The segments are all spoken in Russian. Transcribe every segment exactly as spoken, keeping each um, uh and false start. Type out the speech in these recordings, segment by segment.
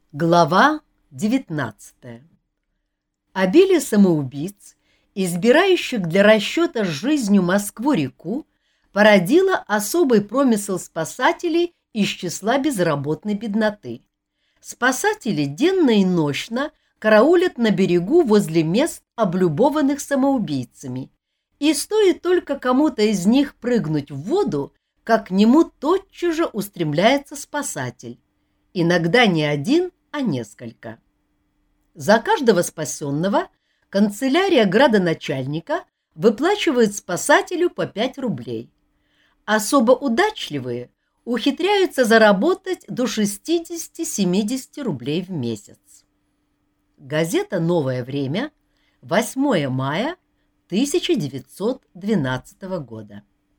Глава девятнадцатая. Обилие самоубийц, избирающих для расчета с жизнью Москву-реку, породило особый промысел спасателей из числа безработной бедноты. Спасатели денно и нощно караулят на берегу возле мест, облюбованных самоубийцами, и стоит только кому-то из них прыгнуть в воду, как к нему тотчас же устремляется спасатель. Иногда не один, а несколько. За каждого спасенного канцелярия градоначальника выплачивает спасателю по пять рублей. Особо удачливые ухитряются заработать до шестьдесят-семьдесят рублей в месяц. Газета «Новое время», восьмое мая тысяча девятьсот двенадцатого года.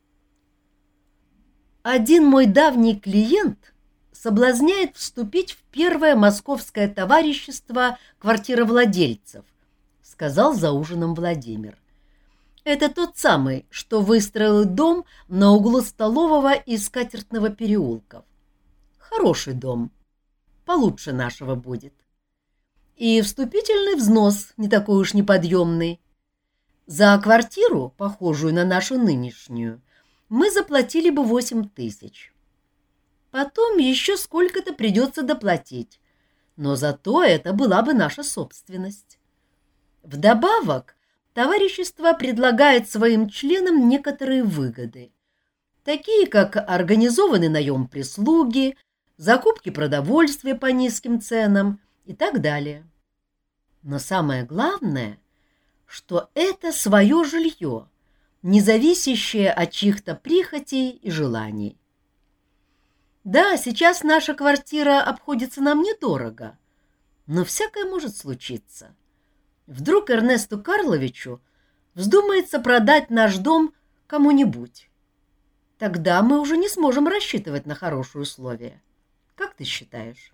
Один мой давний клиент соблазняет вступить в первое московское товарищество квартировладельцев, сказал за ужином Владимир. Это тот самый, что выстроил дом на углу Столового и Скатертного переулков. Хороший дом, получше нашего будет. И вступительный взнос не такой уж неподъемный. За квартиру, похожую на нашу нынешнюю, мы заплатили бы восемь тысяч. Потом еще сколько-то придется доплатить, но зато это была бы наша собственность. Вдобавок, товарищество предлагает своим членам некоторые выгоды, такие как организованный наем прислуги, закупки продовольствия по низким ценам и так далее. Но самое главное, что это свое жилье, не зависящее от чьих-то прихотей и желаний. Да, сейчас наша квартира обходится нам недорого, но всякое может случиться. Вдруг Эрнесту Карловичу вздумается продать наш дом кому-нибудь. Тогда мы уже не сможем рассчитывать на хорошие условия. Как ты считаешь?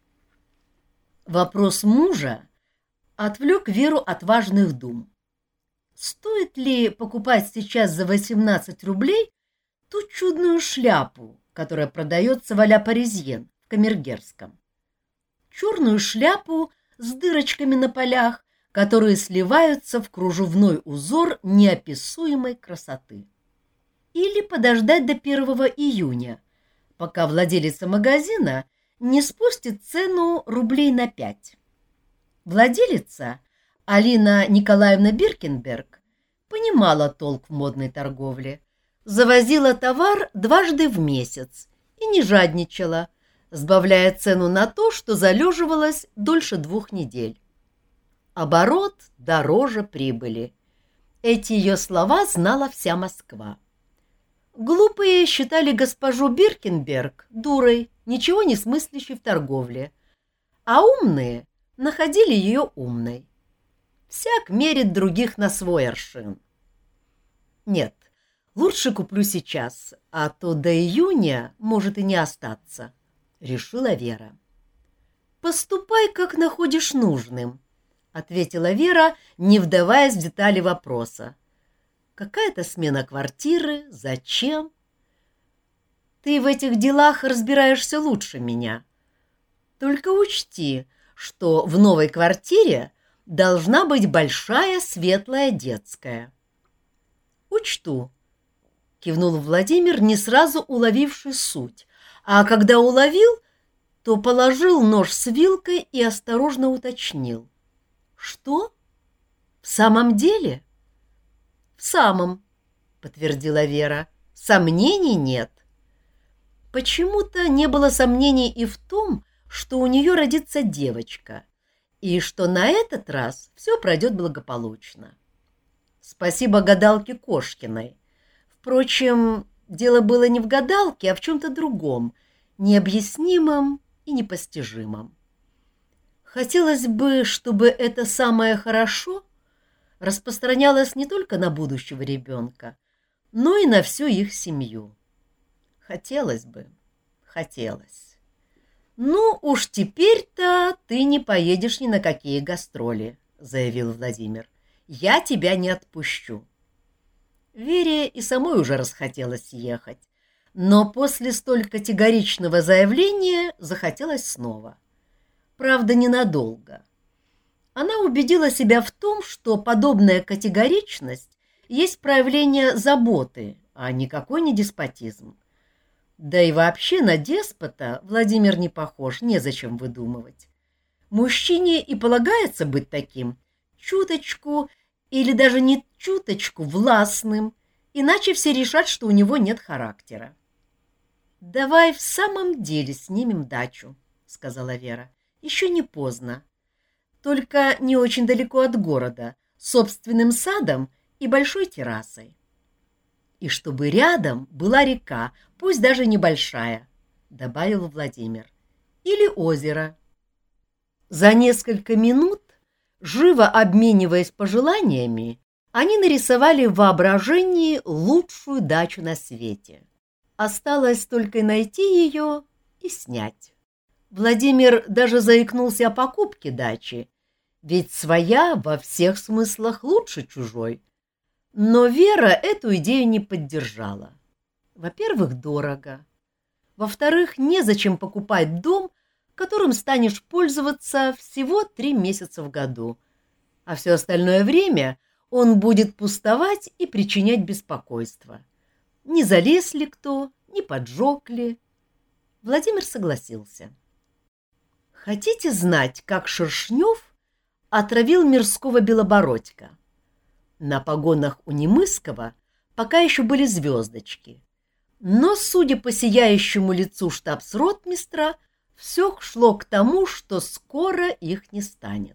Вопрос мужа отвлек Веру от важных дум. Стоит ли покупать сейчас за восемнадцать рублей ту чудную шляпу, которая продается в а-ля Паризьен в Камергерском? Черную шляпу с дырочками на полях, которые сливаются в кружевной узор неописуемой красоты. Или подождать до первого июня, пока владелица магазина не спустит цену рублей на пять. Владелица, Алина Николаевна Биркенберг, понимала толк в модной торговле, завозила товар дважды в месяц и не жадничала, сбавляя цену на то, что залеживалось дольше двух недель. Оборот дороже прибыли. Эти ее слова знала вся Москва. Глупые считали госпожу Биркенберг дурой, ничего не смыслящей в торговле, а умные находили ее умной. Всяк мерит других на свой аршин. Нет, лучше куплю сейчас, а то до июня может и не остаться, — решила Вера. — Поступай, как находишь нужным, — ответила Вера, не вдаваясь в детали вопроса. — Какая-то смена квартиры, зачем? Ты в этих делах разбираешься лучше меня. Только учти, что в новой квартире должна быть большая светлая детская. — Учту, — кивнул Владимир, не сразу уловивший суть, а когда уловил, то положил нож с вилкой и осторожно уточнил. — Что? В самом деле? — В самом, — подтвердила Вера. — Сомнений нет. Почему-то не было сомнений и в том, что у нее родится девочка, и что на этот раз все пройдет благополучно. Спасибо гадалке Кошкиной. Впрочем, дело было не в гадалке, а в чем-то другом, необъяснимом и непостижимом. Хотелось бы, чтобы это самое «хорошо» распространялось не только на будущего ребенка, но и на всю их семью. Хотелось бы, хотелось. «Ну уж теперь-то ты не поедешь ни на какие гастроли», — заявил Владимир. «Я тебя не отпущу». Вере и самой уже расхотелось ехать, но после столь категоричного заявления захотелось снова. правда, ненадолго. Она убедила себя в том, что подобная категоричность есть проявление заботы, а никакой не деспотизм. Да и вообще на деспота Владимир не похож, незачем выдумывать. Мужчине и полагается быть таким, чуточку или даже не чуточку властным, иначе все решат, что у него нет характера. «Давай в самом деле снимем дачу», — сказала Вера. «Еще не поздно. Только не очень далеко от города, с собственным садом и большой террасой. И чтобы рядом была река, пусть даже небольшая», — добавил Владимир. «Или озеро». За несколько минут, живо обмениваясь пожеланиями, они нарисовали в воображении лучшую дачу на свете. Осталось только найти ее и снять. Владимир даже заикнулся о покупке дачи, ведь своя во всех смыслах лучше чужой. Но Вера эту идею не поддержала. Во-первых, дорого. Во-вторых, незачем покупать дом, которым станешь пользоваться всего три месяца в году, а все остальное время он будет пустовать и причинять беспокойство. Не залез ли кто, не поджег ли? Владимир согласился. Хотите знать, как Шершнев отравил Мирского Белобородька? На погонах у Немысского пока еще были звездочки, но, судя по сияющему лицу штабс-ротмистра, все шло к тому, что скоро их не станет.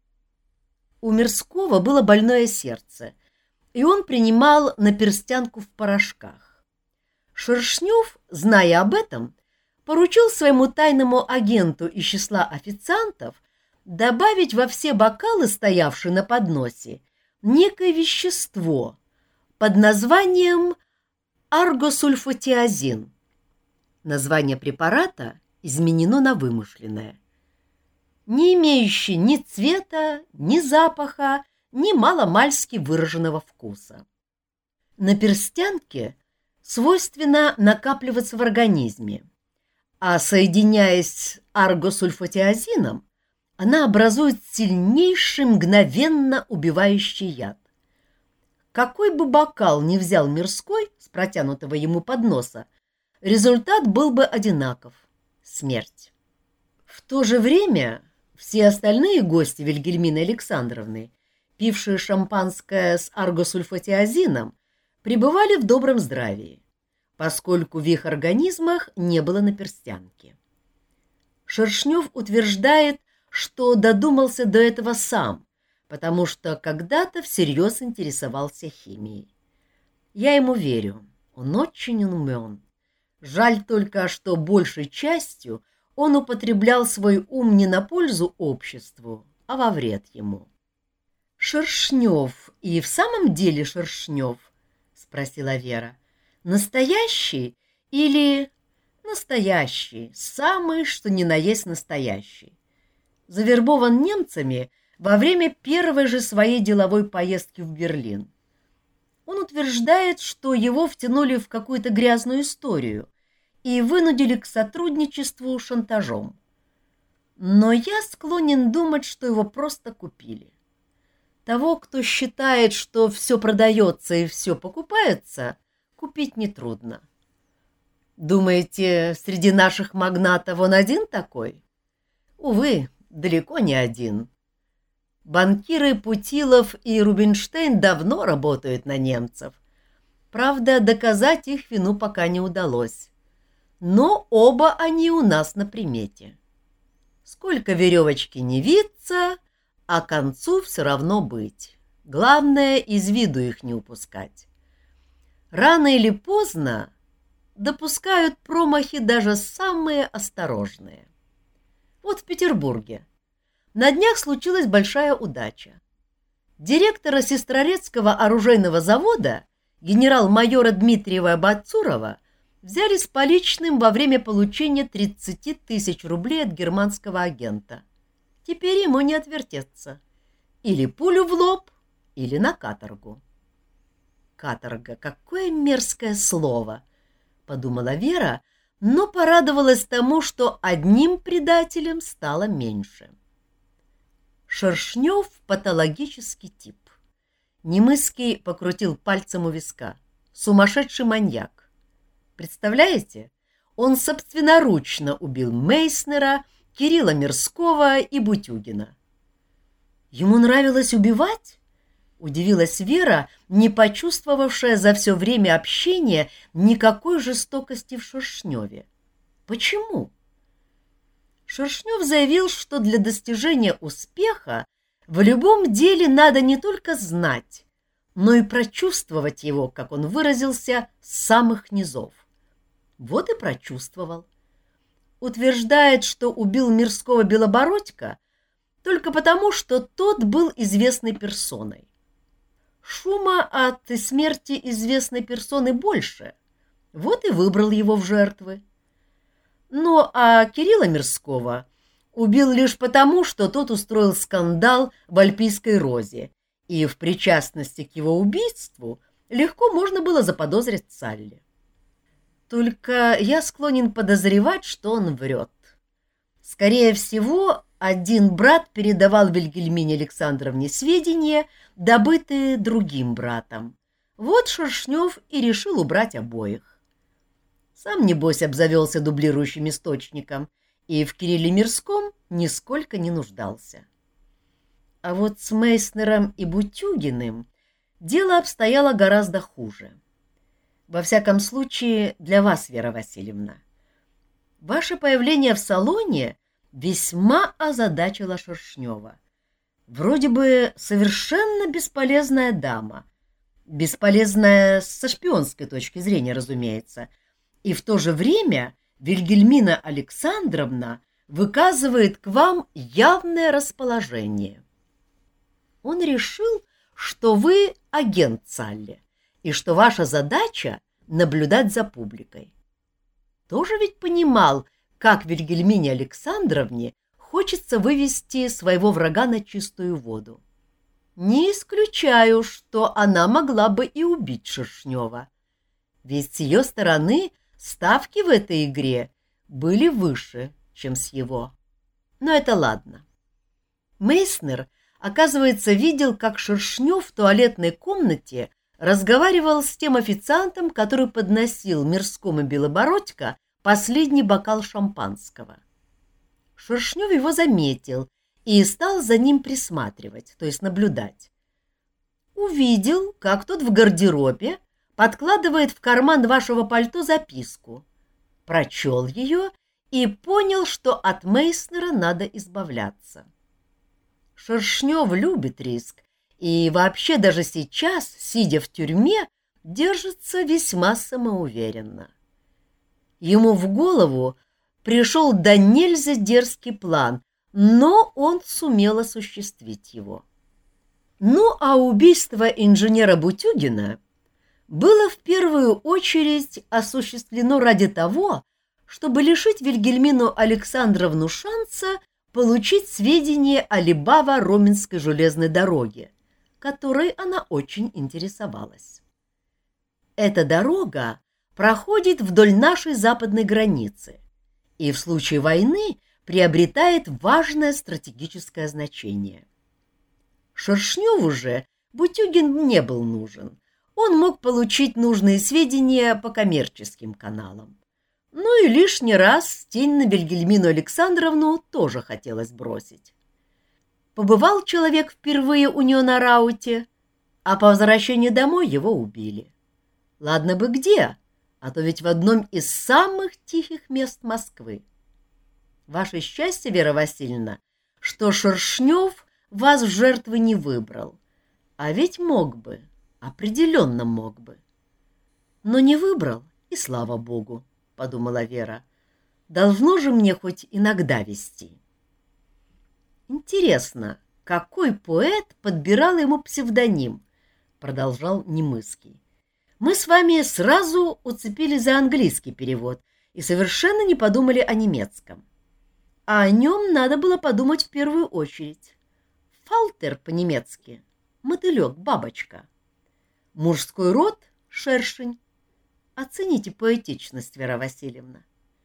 У Мирского было больное сердце, и он принимал наперстянку в порошках. Шершнев, зная об этом, поручил своему тайному агенту из числа официантов добавить во все бокалы, стоявшие на подносе, некое вещество под названием аргосульфатиазин. Название препарата изменено на вымышленное, не имеющее ни цвета, ни запаха, ни маломальски выраженного вкуса. Наперстянке свойственно накапливаться в организме, а соединяясь с аргосульфатиазином, она образует сильнейший мгновенно убивающий яд. Какой бы бокал ни взял Мирской с протянутого ему подноса, результат был бы одинаков — смерть. В то же время все остальные гости Вильгельмины Александровны, пившие шампанское с аргосульфатиазином, пребывали в добром здравии, поскольку в их организмах не было наперстянки. Шершнев утверждает, что додумался до этого сам, потому что когда-то всерьез интересовался химией. Я ему верю, он очень умен. Жаль только, что большей частью он употреблял свой ум не на пользу обществу, а во вред ему. — Шершнев и в самом деле Шершнев? — спросила Вера. — Настоящий или... — Настоящий, самый, что ни на есть настоящий. Завербован немцами во время первой же своей деловой поездки в Берлин. Он утверждает, что его втянули в какую-то грязную историю и вынудили к сотрудничеству шантажом. Но я склонен думать, что его просто купили. Того, кто считает, что все продается и все покупается, купить нетрудно. Думаете, среди наших магнатов он один такой? Увы, далеко не один. Банкиры Путилов и Рубинштейн давно работают на немцев. Правда, доказать их вину пока не удалось. Но оба они у нас на примете. Сколько веревочки не виться, а к концу все равно быть. Главное, из виду их не упускать. Рано или поздно допускают промахи даже самые осторожные. Вот в Петербурге на днях случилась большая удача. Директора Сестрорецкого оружейного завода, генерал-майора Дмитриева Бацурова, взяли с поличным во время получения тридцати тысяч рублей от германского агента. Теперь ему не отвертеться. Или пулю в лоб, или на каторгу. Каторга — какое мерзкое слово, — подумала Вера, но порадовалась тому, что одним предателем стало меньше. Шершнев — патологический тип. Немыский покрутил пальцем у виска. Сумасшедший маньяк. Представляете? Он собственноручно убил Мейснера, Кирилла Мирского и Бутюгина. Ему нравилось убивать? Удивилась Вера, не почувствовавшая за все время общения никакой жестокости в Шершневе. Почему? Шершнев заявил, что для достижения успеха в любом деле надо не только знать, но и прочувствовать его, как он выразился, с самых низов. Вот и прочувствовал. Утверждает, что убил Мирского Белобородько только потому, что тот был известной персоной. Шума от смерти известной персоны больше, вот и выбрал его в жертвы. Ну, а Кирилла Мирского убил лишь потому, что тот устроил скандал в Альпийской розе, и в причастности к его убийству легко можно было заподозрить Салли. Только я склонен подозревать, что он врет. Скорее всего, один брат передавал Вильгельмине Александровне сведения, добытые другим братом. Вот Шершнев и решил убрать обоих. Сам, небось, обзавелся дублирующим источником и в Кирилле Мирском нисколько не нуждался. А вот с Мейснером и Бутюгиным дело обстояло гораздо хуже. Во всяком случае, для вас, Вера Васильевна. Ваше появление в салоне весьма озадачило Шершнева. Вроде бы совершенно бесполезная дама. Бесполезная со шпионской точки зрения, разумеется. И в то же время Вильгельмина Александровна выказывает к вам явное расположение. Он решил, что вы агент Салли, и что ваша задача — наблюдать за публикой. Тоже ведь понимал, как Вильгельмине Александровне хочется вывести своего врага на чистую воду. Не исключаю, что она могла бы и убить Шершнева, ведь с ее стороны ставки в этой игре были выше, чем с его. Но это ладно. Мейснер, оказывается, видел, как Шершнев в туалетной комнате разговаривал с тем официантом, который подносил Мирскому Белобородько последний бокал шампанского. Шершнев его заметил и стал за ним присматривать, то есть наблюдать. Увидел, как тот в гардеробе подкладывает в карман вашего пальто записку, прочел ее и понял, что от Мейснера надо избавляться. Шершнев любит риск и вообще даже сейчас, сидя в тюрьме, держится весьма самоуверенно. Ему в голову пришел до нельзя дерзкий план, но он сумел осуществить его. Ну, а убийство инженера Бутюгина было в первую очередь осуществлено ради того, чтобы лишить Вильгельмину Александровну шанса получить сведения о Либава-Роменской железной дороге, которой она очень интересовалась. Эта дорога проходит вдоль нашей западной границы и в случае войны приобретает важное стратегическое значение. Шершневу же Бутюгин не был нужен. Он мог получить нужные сведения по коммерческим каналам. Ну и лишний раз тень на Вильгельмину Александровну тоже хотелось бросить. Побывал человек впервые у нее на рауте, а по возвращении домой его убили. Ладно бы где, а то ведь в одном из самых тихих мест Москвы. Ваше счастье, Вера Васильевна, что Шершнев вас в жертвы не выбрал, а ведь мог бы, определенно мог бы. Но не выбрал, и слава богу, — подумала Вера. Должно же мне хоть иногда вести. Интересно, какой поэт подбирал ему псевдоним, — продолжал Немыский. Мы с вами сразу уцепились за английский перевод и совершенно не подумали о немецком. А о нем надо было подумать в первую очередь. Фалтер по-немецки — мотылек, бабочка. Мужской род — шершень. Оцените поэтичность, Вера Васильевна.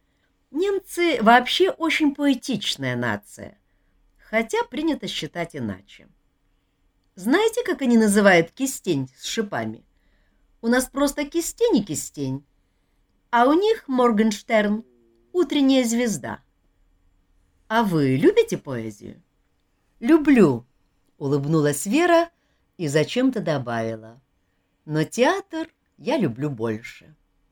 Немцы вообще очень поэтичная нация, хотя принято считать иначе. Знаете, как они называют кистень с шипами? У нас просто кистень и кистень, а у них Моргенштерн, утренняя звезда. А вы любите поэзию? Люблю, улыбнулась Вера и зачем-то добавила. Но театр я люблю больше.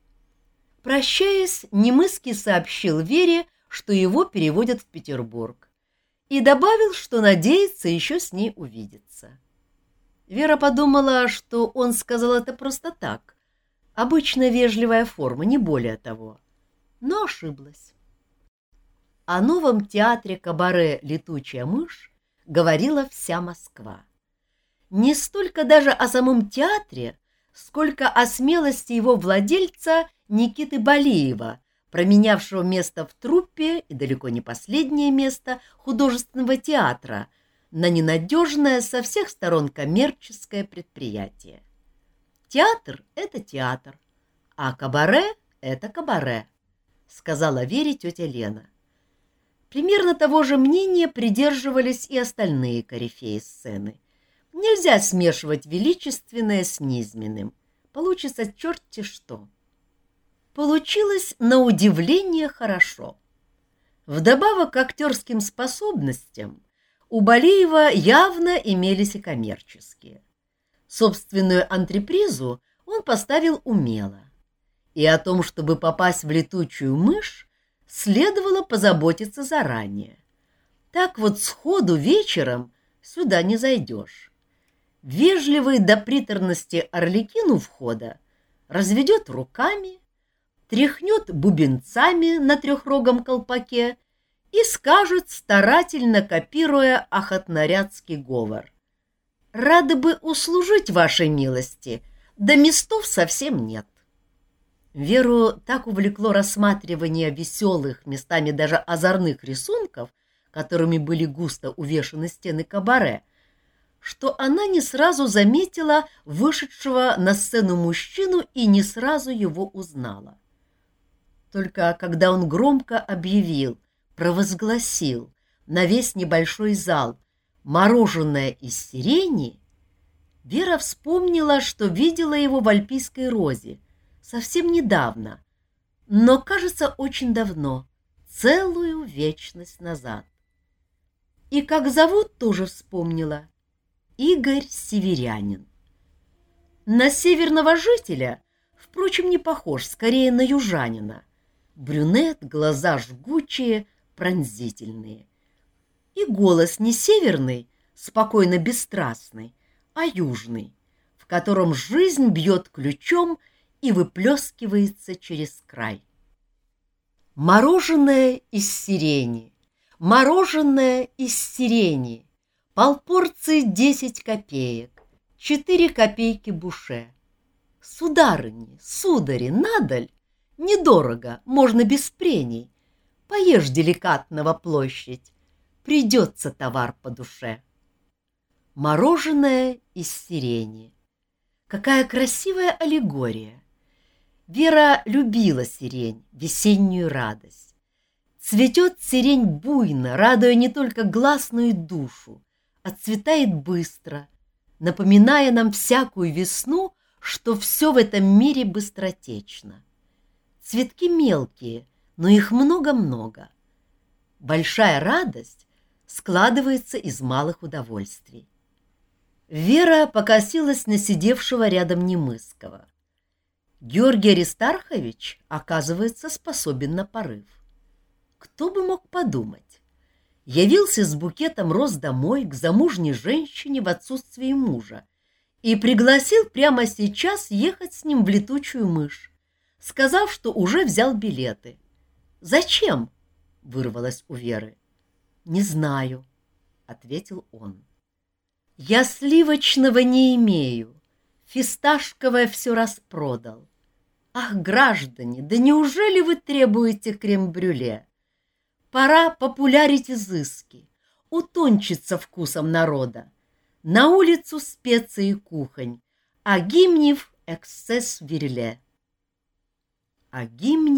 Прощаясь, Немыский сообщил Вере, что его переводят в Петербург, и добавил, что надеется еще с ней увидеться. Вера подумала, что он сказал это просто так, обычная вежливая форма, не более того, но ошиблась. О новом театре кабаре «Летучая мышь» говорила вся Москва. Не столько даже о самом театре, сколько о смелости его владельца Никиты Балиева, променявшего место в труппе и далеко не последнее место художественного театра на ненадежное со всех сторон коммерческое предприятие. Театр — это театр, а кабаре — это кабаре, сказала Вере тетя Лена. Примерно того же мнения придерживались и остальные корифеи сцены. Нельзя смешивать величественное с низменным. Получится черти что. Получилось на удивление хорошо. Вдобавок к актерским способностям у Балиева явно имелись и коммерческие. Собственную антрепризу он поставил умело. И о том, чтобы попасть в летучую мышь, следовало позаботиться заранее. Так вот сходу вечером сюда не зайдешь. Вежливый до приторности Арлекин у входа разведет руками, тряхнет бубенцами на трехрогом колпаке и скажет, старательно копируя охотнорядский говор: «Рады бы услужить вашей милости, да местов совсем нет». Веру так увлекло рассматривание веселых, местами даже озорных рисунков, которыми были густо увешаны стены кабаре, что она не сразу заметила вышедшего на сцену мужчину и не сразу его узнала. Только когда он громко объявил, провозгласил на весь небольшой зал «Мороженое из сирени», Вера вспомнила, что видела его в Альпийской розе совсем недавно, но, кажется, очень давно, целую вечность назад. И как зовут, тоже вспомнила: Игорь Северянин. На северного жителя, впрочем, не похож, скорее на южанина. Брюнет, глаза жгучие, пронзительные. И голос не северный, спокойно бесстрастный, а южный, в котором жизнь бьет ключом и выплескивается через край. Мороженое из сирени, мороженое из сирени, полпорции десять копеек, четыре копейки буше. Сударыни, судари, надаль, недорого, можно без прений. Поешь деликатного площадь, придется товар по душе. Мороженое из сирени. Какая красивая аллегория! Вера любила сирень, весеннюю радость. Цветет сирень буйно, радуя не только глаз, но и душу. Отцветает быстро, напоминая нам всякую весну, что все в этом мире быстротечно. Цветки мелкие, но их много-много. Большая радость складывается из малых удовольствий. Вера покосилась на сидевшего рядом Немыского. Георгий Аристархович, оказывается, способен на порыв. Кто бы мог подумать? Явился с букетом роз домой к замужней женщине в отсутствие мужа и пригласил прямо сейчас ехать с ним в летучую мышь, сказав, что уже взял билеты. «Зачем?» — вырвалось у Веры. «Не знаю», — ответил он. «Я сливочного не имею, фисташковое все распродал. Ах, граждане, да неужели вы требуете крем-брюле? Пора популярить изыски, утончиться вкусом народа. На улицу специи кухонь, а гимнев эксцесс верле». А гимнев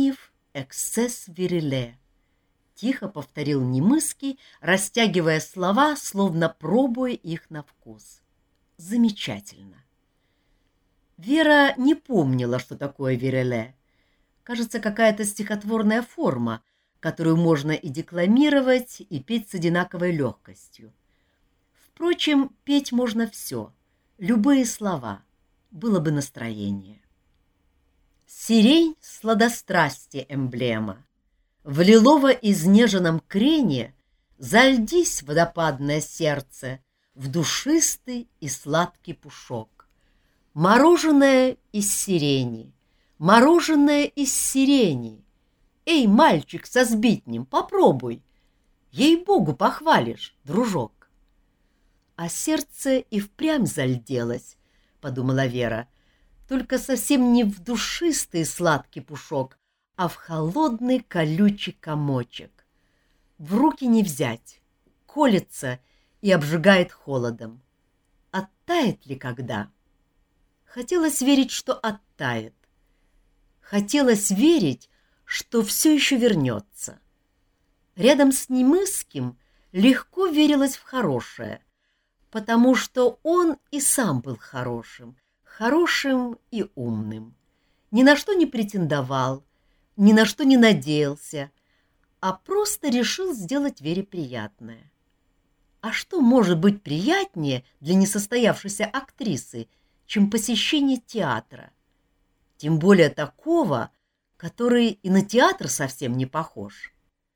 «Эксцесс вириле», — тихо повторил Немыский, растягивая слова, словно пробуя их на вкус. «Замечательно». Вера не помнила, что такое вириле. Кажется, какая-то стихотворная форма, которую можно и декламировать, и петь с одинаковой легкостью. Впрочем, петь можно все, любые слова, было бы настроение. Сирень — сладострастие эмблема. В лилово-изнеженном крене зальдись, водопадное сердце, в душистый и сладкий пушок. Мороженое из сирени, мороженое из сирени. Эй, мальчик со сбитнем, попробуй. Ей-богу, похвалишь, дружок. А сердце и впрямь зальделось, — подумала Вера, только совсем не в душистый сладкий пушок, а в холодный колючий комочек. В руки не взять, колется и обжигает холодом. Оттает ли когда? Хотелось верить, что оттает. Хотелось верить, что все еще вернется. Рядом с Немыским легко верилось в хорошее, потому что он и сам был хорошим, хорошим и умным. Ни на что не претендовал, ни на что не надеялся, а просто решил сделать Вере приятное. А что может быть приятнее для несостоявшейся актрисы, чем посещение театра? Тем более такого, который и на театр совсем не похож.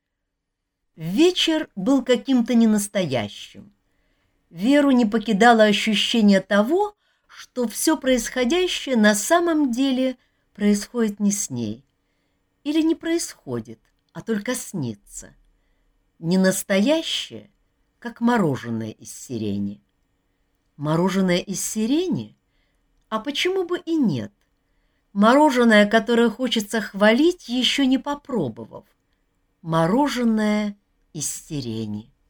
Вечер был каким-то ненастоящим. Веру не покидало ощущение того, что все происходящее на самом деле происходит не с ней. Или не происходит, а только снится. Ненастоящее, как мороженое из сирени. Мороженое из сирени? А почему бы и нет? Мороженое, которое хочется хвалить, еще не попробовав. Мороженое из сирени.